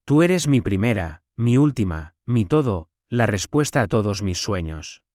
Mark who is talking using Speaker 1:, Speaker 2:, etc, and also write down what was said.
Speaker 1: Tú eres mi primera, mi última, mi todo, la respuesta a todos mis sueños.